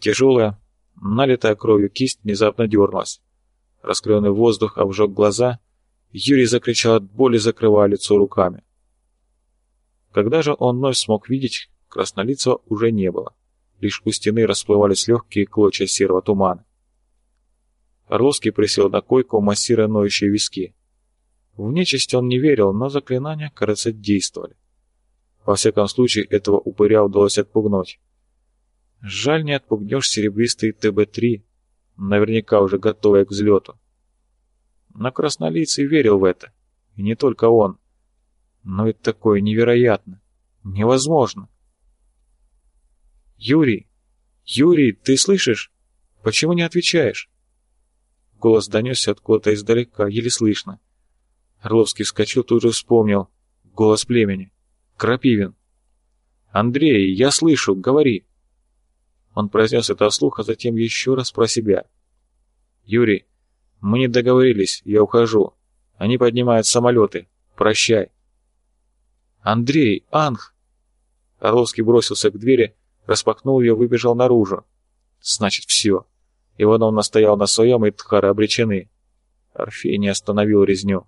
Тяжелая, налитая кровью кисть внезапно дернулась. Раскаленный воздух обжег глаза. Юрий закричал от боли, закрывая лицо руками. Когда же он вновь смог видеть, краснолицего уже не было. Лишь у стены расплывались легкие клочья серого тумана. Орловский присел на койку, массируя ноющие виски. В нечисть он не верил, но заклинания, кажется, действовали. Во всяком случае, этого упыря удалось отпугнуть. Жаль, не отпугнешь серебристый ТБ-3, наверняка уже готовый к взлету. Но краснолицый верил в это, и не только он. Но это такое невероятно, невозможно. «Юрий! Юрий, ты слышишь? Почему не отвечаешь?» Голос донесся откуда-то издалека, еле слышно. Орловский вскочил, тут же вспомнил. Голос племени. Крапивин. «Андрей, я слышу, говори!» Он произнес это вслух, а затем еще раз про себя. «Юрий, мы не договорились, я ухожу. Они поднимают самолеты. Прощай!» «Андрей, Анх!» Орловский бросился к двери, распахнул ее, выбежал наружу. «Значит, все!» Иванов настоял на своем, и тхары обречены. Орфей не остановил резню.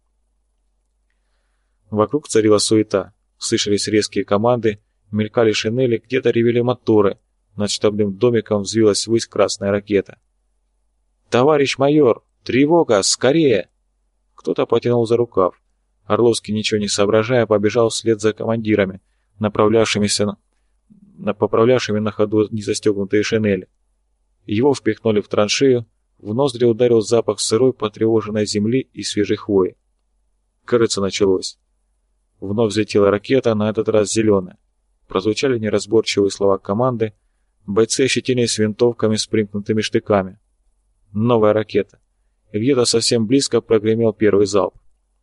Вокруг царила суета. Слышались резкие команды, мелькали шинели, где-то ревели моторы. Над штабным домиком взвилась ввысь красная ракета. «Товарищ майор! Тревога! Скорее!» Кто-то потянул за рукав. Орловский, ничего не соображая, побежал вслед за командирами, поправлявшими на ходу незастегнутые шинели. Его впихнули в траншею, в ноздри ударил запах сырой потревоженной земли и свежей хвои. Кажется, началось. Вновь взлетела ракета, на этот раз зеленая. Прозвучали неразборчивые слова команды, бойцы ощетинились винтовками с примкнутыми штыками. Новая ракета. И где-то совсем близко прогремел первый залп.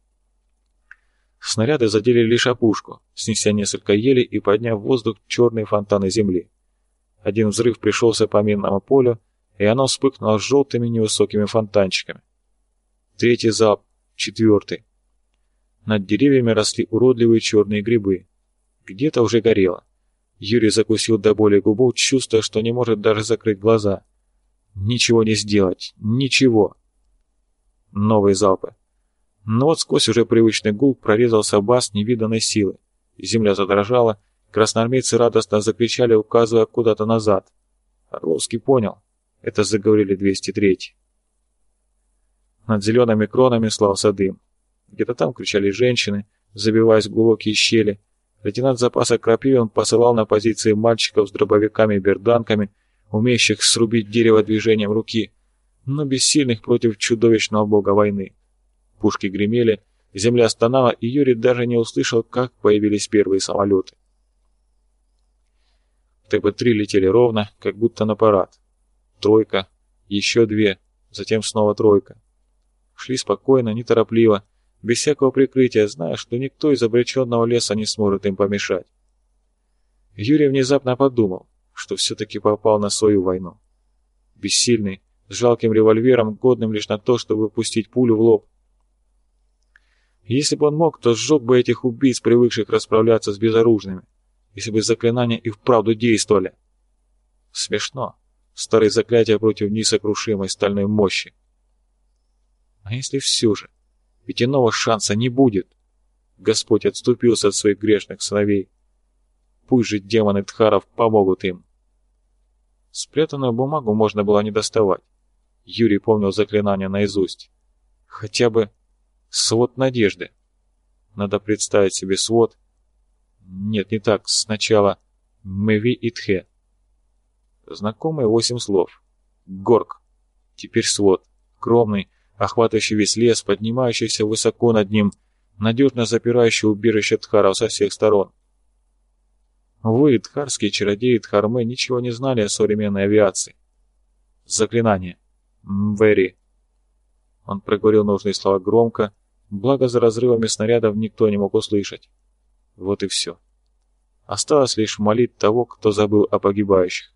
Снаряды задели лишь опушку, снеся несколько елей и подняв в воздух черные фонтаны земли. Один взрыв пришелся по минному полю, и оно вспыхнуло желтыми невысокими фонтанчиками. Третий залп, четвертый. Над деревьями росли уродливые черные грибы. Где-то уже горело. Юрий закусил до боли губу, чувствуя, что не может даже закрыть глаза. Ничего не сделать, ничего. Новые залпы. Но вот сквозь уже привычный гул прорезался бас невиданной силы. Земля задрожала, красноармейцы радостно закричали, указывая куда-то назад. Орловский понял. Это заговорили 203-й. Над зелеными кронами слался дым. Где-то там кричали женщины, забиваясь в глубокие щели. Лейтенант запаса Крапивин посылал на позиции мальчиков с дробовиками и берданками, умеющих срубить дерево движением руки, но бессильных против чудовищного бога войны. Пушки гремели, земля стонала, и Юрий даже не услышал, как появились первые самолеты. ТБ-3 летели ровно, как будто на парад. Тройка, еще две, затем снова тройка. Шли спокойно, неторопливо, без всякого прикрытия, зная, что никто из обреченного леса не сможет им помешать. Юрий внезапно подумал, что все-таки попал на свою войну. Бессильный, с жалким револьвером, годным лишь на то, чтобы пустить пулю в лоб. Если бы он мог, то сжег бы этих убийц, привыкших расправляться с безоружными, если бы заклинания и вправду действовали. Смешно. Старые заклятия против несокрушимой стальной мощи. А если все же? Ведь иного шанса не будет. Господь отступился от своих грешных сыновей. Пусть же демоны Тхаров помогут им. Спрятанную бумагу можно было не доставать. Юрий помнил заклинание наизусть. Хотя бы свод надежды. Надо представить себе свод. Нет, не так. Сначала Мэви Итхе. Знакомые 8 слов. Горк. Теперь свод. Огромный, охватывающий весь лес, поднимающийся высоко над ним, надежно запирающий убежище Тхаров со всех сторон. Вы, тхарские чародеи Тхармы, ничего не знали о современной авиации. Заклинание. Мвери. Он проговорил нужные слова громко, благо за разрывами снарядов никто не мог услышать. Вот и все. Осталось лишь молить того, кто забыл о погибающих.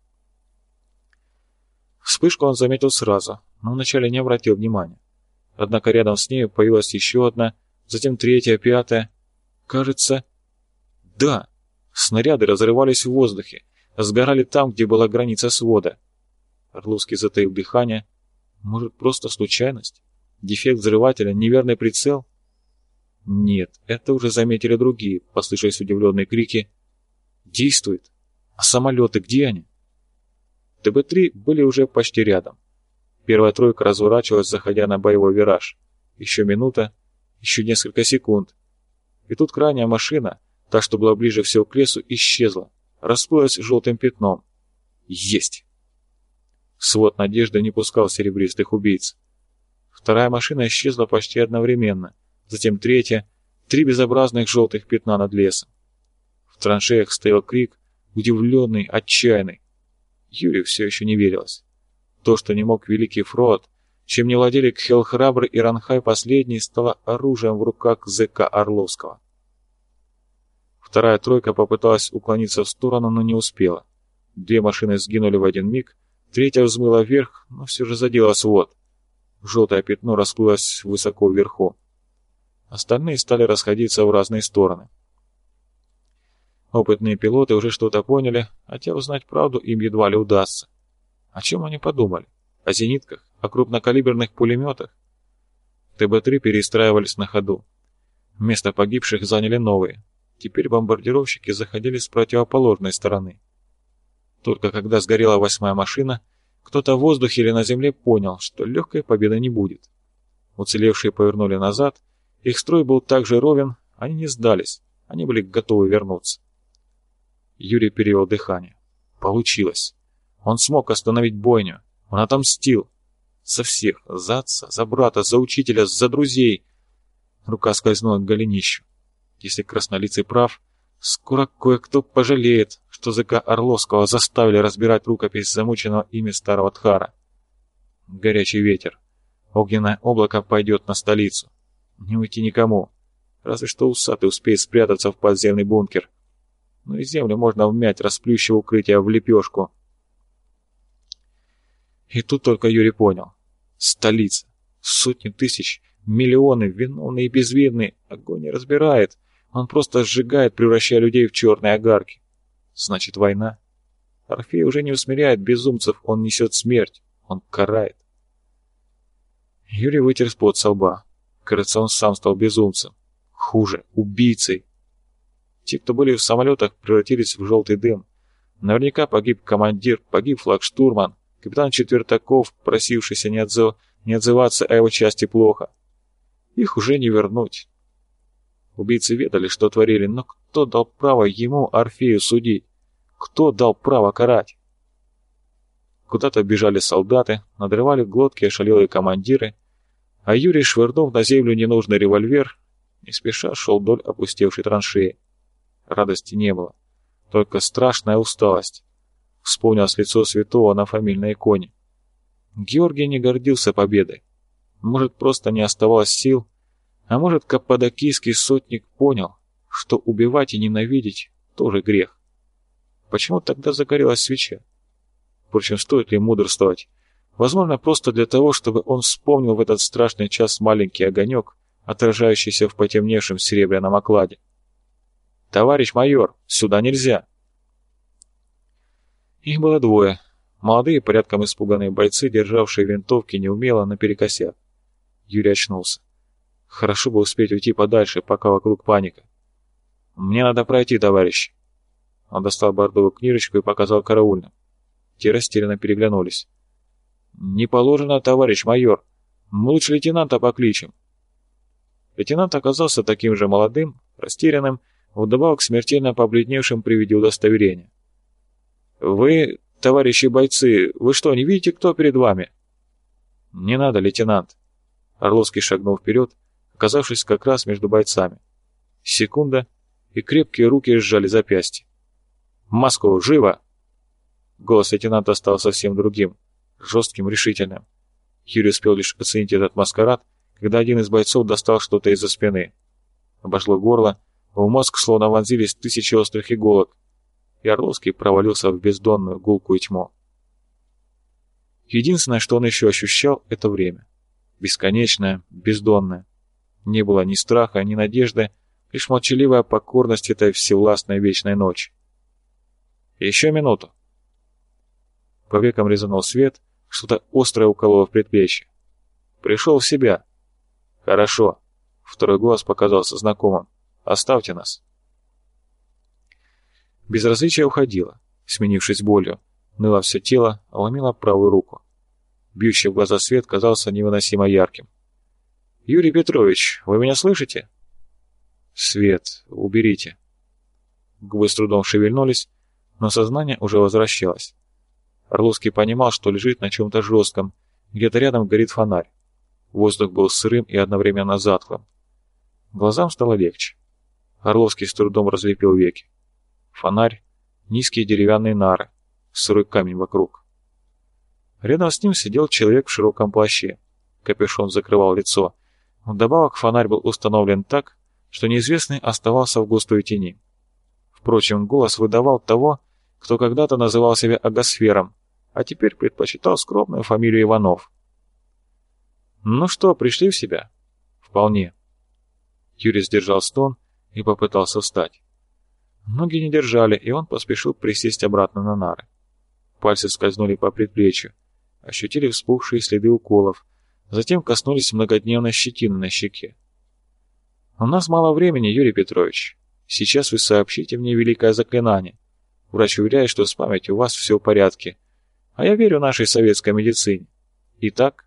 Вспышку он заметил сразу, но вначале не обратил внимания. Однако рядом с ней появилась еще одна, затем третья, пятая. Кажется... Да, снаряды разрывались в воздухе. сгорали там, где была граница свода. Орловский затаил дыхание. Может, просто случайность? Дефект взрывателя, неверный прицел? Нет, это уже заметили другие, послышались удивленные крики. Действует! А самолеты, где они? ТБ-3 были уже почти рядом. Первая тройка разворачивалась, заходя на боевой вираж. Еще минута, еще несколько секунд. И тут крайняя машина, та, что была ближе всего к лесу, исчезла, расплылась желтым пятном. Есть! Свод надежды не пускал серебристых убийц. Вторая машина исчезла почти одновременно, затем третья, 3 безобразных желтых пятна над лесом. В траншеях стоял крик, удивленный, отчаянный. Юрию все еще не верилось. То, что не мог великий Фрод, чем не владели Кхел Храбрый и Ранхай Последний, стало оружием в руках ЗК Орловского. Вторая тройка попыталась уклониться в сторону, но не успела. 2 машины сгинули в один миг, третья взмыла вверх, но все же задела свод. Желтое пятно расплылось высоко вверху. Остальные стали расходиться в разные стороны. Опытные пилоты уже что-то поняли, хотя узнать правду им едва ли удастся. О чем они подумали? О зенитках? О крупнокалиберных пулеметах? ТБ-3 перестраивались на ходу. Место погибших заняли новые. Теперь бомбардировщики заходили с противоположной стороны. Только когда сгорела 8-я машина, кто-то в воздухе или на земле понял, что легкой победы не будет. Уцелевшие повернули назад, их строй был так же ровен, они не сдались, они были готовы вернуться. Юрий перевел дыхание. Получилось. Он смог остановить бойню. Он отомстил. За всех. За отца, за брата, за учителя, за друзей. Рука скользнула к голенищу. Если краснолицый прав, скоро кое-кто пожалеет, что ЗК Орловского заставили разбирать рукопись замученного ими старого Тхара. Горячий ветер. Огненное облако пойдет на столицу. Не уйти никому. Разве что усатый успеет спрятаться в подземный бункер. Но и землю можно вмять, расплющив укрытие в лепешку. И тут только Юрий понял. Столица. Сотни тысяч, миллионы, виновные и безвинные. Огонь не разбирает. Он просто сжигает, превращая людей в черные огарки. Значит, война. Орфей уже не усмиряет безумцев, он несет смерть. Он карает. Юрий вытер пот со лба. Кажется, он сам стал безумцем. Хуже, убийцей. Те, кто были в самолетах, превратились в желтый дым. Наверняка погиб командир, погиб флагштурман, капитан Четвертаков, просившийся не отзываться о его части плохо. Их уже не вернуть. Убийцы ведали, что творили, но кто дал право ему, Орфею, судить? Кто дал право карать? Куда-то бежали солдаты, надрывали глотки ошалелые командиры, а Юрий, швырнув на землю ненужный револьвер, не спеша шел вдоль опустевшей траншеи. Радости не было, только страшная усталость. Вспомнилось лицо святого на фамильной иконе. Георгий не гордился победой. Может, просто не оставалось сил, а может, каппадокийский сотник понял, что убивать и ненавидеть тоже грех. Почему тогда загорелась свеча? Впрочем, стоит ли мудрствовать? Возможно, просто для того, чтобы он вспомнил в этот страшный час маленький огонек, отражающийся в потемневшем серебряном окладе. «Товарищ майор, сюда нельзя!» Их было 2. Молодые, порядком испуганные бойцы, державшие винтовки неумело наперекосяк. Юрий очнулся. Хорошо бы успеть уйти подальше, пока вокруг паника. «Мне надо пройти, товарищ!» Он достал бордовую книжечку и показал караульным. Те растерянно переглянулись. «Не положено, товарищ майор. Мы лучше лейтенанта покличем». Лейтенант оказался таким же молодым, растерянным, вдобавок смертельно побледневшим при виде удостоверения. «Вы, товарищи бойцы, вы что, не видите, кто перед вами?» «Не надо, лейтенант». Орловский шагнул вперед, оказавшись как раз между бойцами. Секунда, и крепкие руки сжали запястье. «Маску, живо!» Голос лейтенанта стал совсем другим, жестким, решительным. Юрий успел лишь оценить этот маскарад, когда один из бойцов достал что-то из-за спины. Обошло горло, в мозг словно вонзились 1000 острых иголок, и Орловский провалился в бездонную гулкую тьму. Единственное, что он еще ощущал, это время. Бесконечное, бездонное. Не было ни страха, ни надежды, лишь молчаливая покорность этой всевластной вечной ночи. Еще минуту. По векам резанул свет, что-то острое укололо в предплечье. Пришел в себя. Хорошо. Второй голос показался знакомым. Оставьте нас. Безразличие уходило, сменившись болью. Ныло все тело, ломило правую руку. Бьющий в глаза свет казался невыносимо ярким. «Юрий Петрович, вы меня слышите?» «Свет, уберите». Губы с трудом шевельнулись, но сознание уже возвращалось. Орловский понимал, что лежит на чем-то жестком, где-то рядом горит фонарь. Воздух был сырым и одновременно затхлым. Глазам стало легче. Орловский с трудом разлепил веки. Фонарь, низкие деревянные нары, сырой камень вокруг. Рядом с ним сидел человек в широком плаще. Капюшон закрывал лицо. Вдобавок фонарь был установлен так, что неизвестный оставался в густой тени. Впрочем, голос выдавал того, кто когда-то называл себя агосфером, а теперь предпочитал скромную фамилию Иванов. «Ну что, пришли в себя?» «Вполне». Юрий сдержал стон и попытался встать. Ноги не держали, и он поспешил присесть обратно на нары. Пальцы скользнули по предплечью, ощутили вспухшие следы уколов, затем коснулись многодневной щетины на щеке. «У нас мало времени, Юрий Петрович. Сейчас вы сообщите мне великое заклинание. Врач уверяет, что с памятью у вас все в порядке. А я верю нашей советской медицине. Итак...»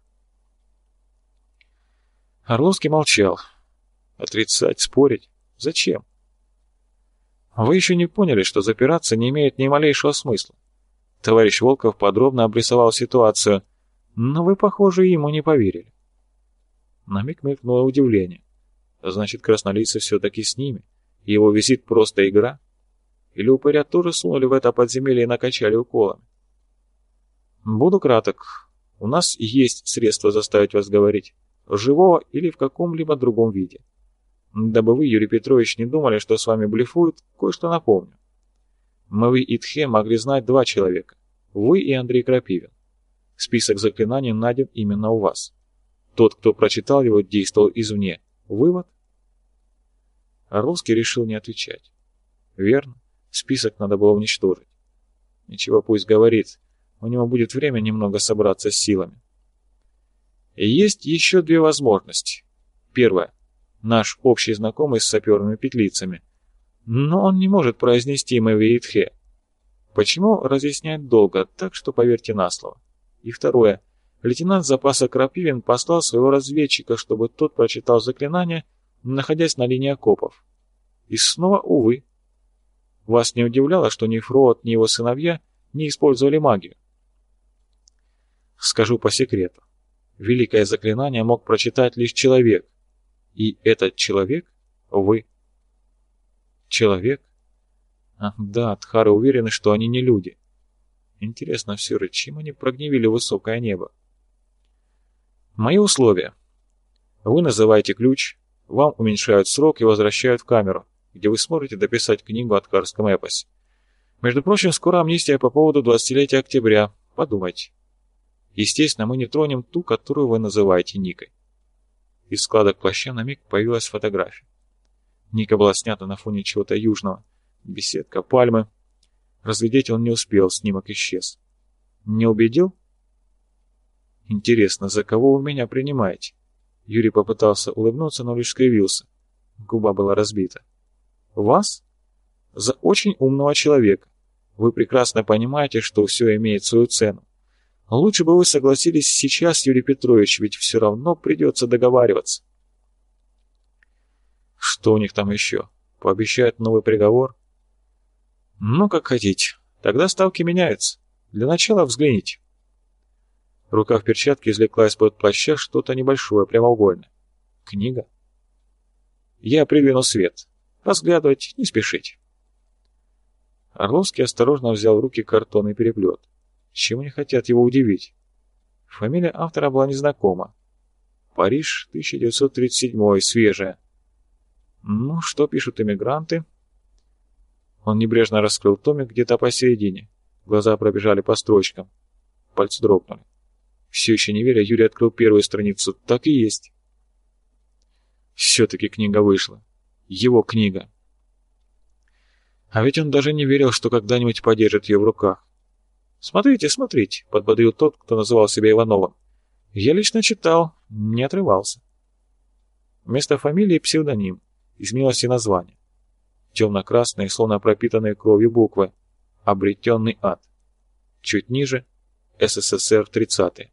Орловский молчал. Отрицать, спорить? Зачем? Вы еще не поняли, что запираться не имеет ни малейшего смысла. Товарищ Волков подробно обрисовал ситуацию, но вы, похоже, ему не поверили. На миг мелькнуло удивление. Значит, краснолицый все-таки с ними, и его визит просто игра? Или упыря тоже сунули в это подземелье и накачали уколами? Буду краток. У нас есть средства заставить вас говорить, живого или в каком-либо другом виде. Дабы вы, Юрий Петрович, не думали, что с вами блефуют, кое-что напомню. Мы и Тхе могли знать два человека. Вы и Андрей Крапивин. Список заклинаний найден именно у вас. Тот, кто прочитал его, действовал извне. Вывод? Орловский решил не отвечать. Верно, список надо было уничтожить. Ничего, пусть говорит. У него будет время немного собраться с силами. И есть еще две возможности. Первая. Наш общий знакомый с саперными петлицами. Но он не может произнести Мэвиитхе. Почему, разъяснять долго, так что поверьте на слово. И второе. Лейтенант запаса Крапивин послал своего разведчика, чтобы тот прочитал заклинание, находясь на линии окопов. И снова, увы. Вас не удивляло, что ни Фроуд, ни его сыновья не использовали магию? Скажу по секрету. Великое заклинание мог прочитать лишь человек. И этот человек — вы. Человек? Ах, да, Тхары уверены, что они не люди. Интересно все же, чем они прогневили высокое небо? Мои условия. Вы называете ключ, вам уменьшают срок и возвращают в камеру, где вы сможете дописать книгу о Тхарском эпосе. Между прочим, скоро амнистия по поводу 20-летия октября. Подумайте. Естественно, мы не тронем ту, которую вы называете Никой. Из складок плаща на миг появилась фотография. Ника была снята на фоне чего-то южного. Беседка, пальмы. Разглядеть он не успел, снимок исчез. Не убедил? Интересно, за кого вы меня принимаете? Юрий попытался улыбнуться, но лишь скривился. Губа была разбита. Вас? За очень умного человека. Вы прекрасно понимаете, что все имеет свою цену. Лучше бы вы согласились сейчас, Юрий Петрович, ведь все равно придется договариваться. Что у них там еще? Пообещают новый приговор? Ну, как хотите. Тогда ставки меняются. Для начала взгляните. Рука в перчатке извлекла из-под плаща что-то небольшое, прямоугольное. Книга? Я придвину свет. Разглядывать не спешите. Орловский осторожно взял в руки картонный переплет. Чем они хотят его удивить? Фамилия автора была незнакома. Париж, 1937, свежая. Ну, что пишут эмигранты? Он небрежно раскрыл томик где-то посередине. Глаза пробежали по строчкам. Пальцы дрогнули. Все еще не веря, Юрий открыл первую страницу. Так и есть. Все-таки книга вышла. Его книга. А ведь он даже не верил, что когда-нибудь подержит ее в руках. «Смотрите, смотрите», — подбодрил тот, кто называл себя Ивановым. «Я лично читал, не отрывался». Вместо фамилии псевдоним, изменилось и название. Темно-красные, словно пропитанные кровью буквы. «Обретенный ад». Чуть ниже — СССР 30-е.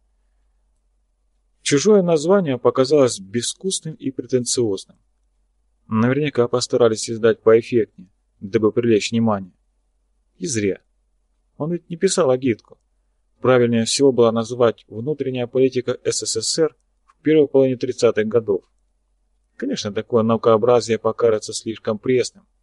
Чужое название показалось безвкусным и претенциозным. Наверняка постарались издать поэффектнее, дабы привлечь внимание. И зря. Он ведь не писал агитку. Правильнее всего было назвать «Внутренняя политика СССР в первой половине 30-х годов». Конечно, такое наукообразие покажется слишком пресным,